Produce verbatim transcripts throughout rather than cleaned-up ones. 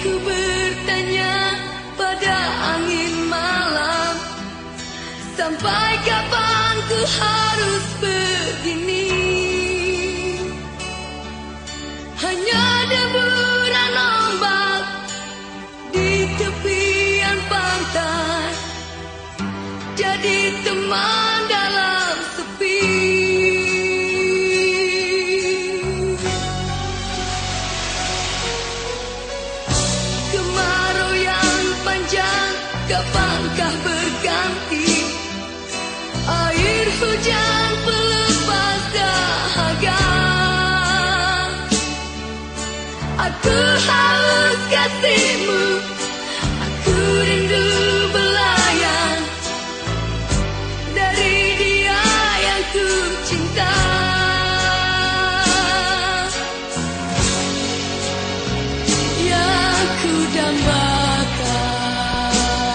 bertanya pada angin malam, sampai kapan ku harus begini? Hanya deburan ombak di tepian pantai, jadi teman dalam sepi. Kemarau yang panjang kapankah berganti? Air hujan pelepas dahaga. Aku haus kasihmu, aku rindu belayang dari dia yang ku cinta. Yang ku dambakan.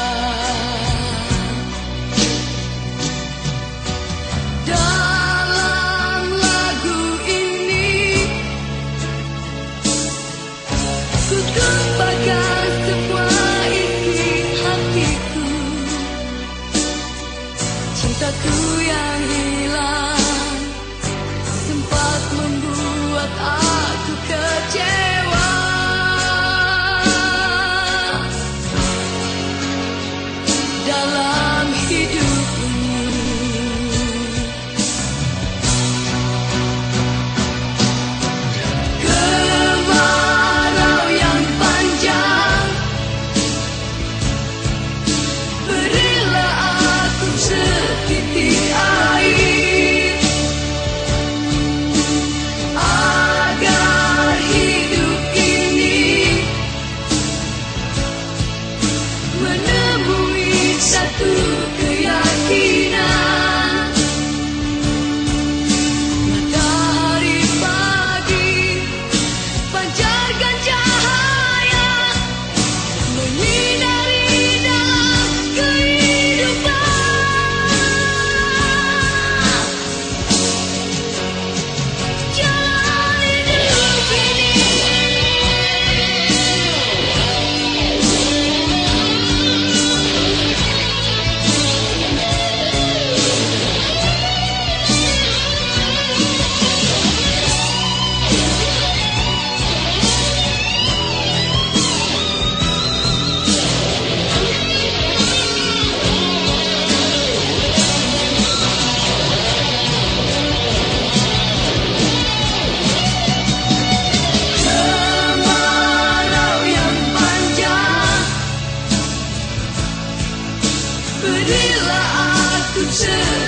Dalam lagu ini ku tumpahkan semua isi hatiku, cintaku yang hilang sempat membuat aku kecewa. Dalam hidup ini kemarau yang panjang, berilah aku setitik air agar hidup ini menemui satu keyakinan. Matahari pagi pancarkan cahaya menyinari dalam kehidupan. Jalan hidup ini kemarau yang panjang, berilah aku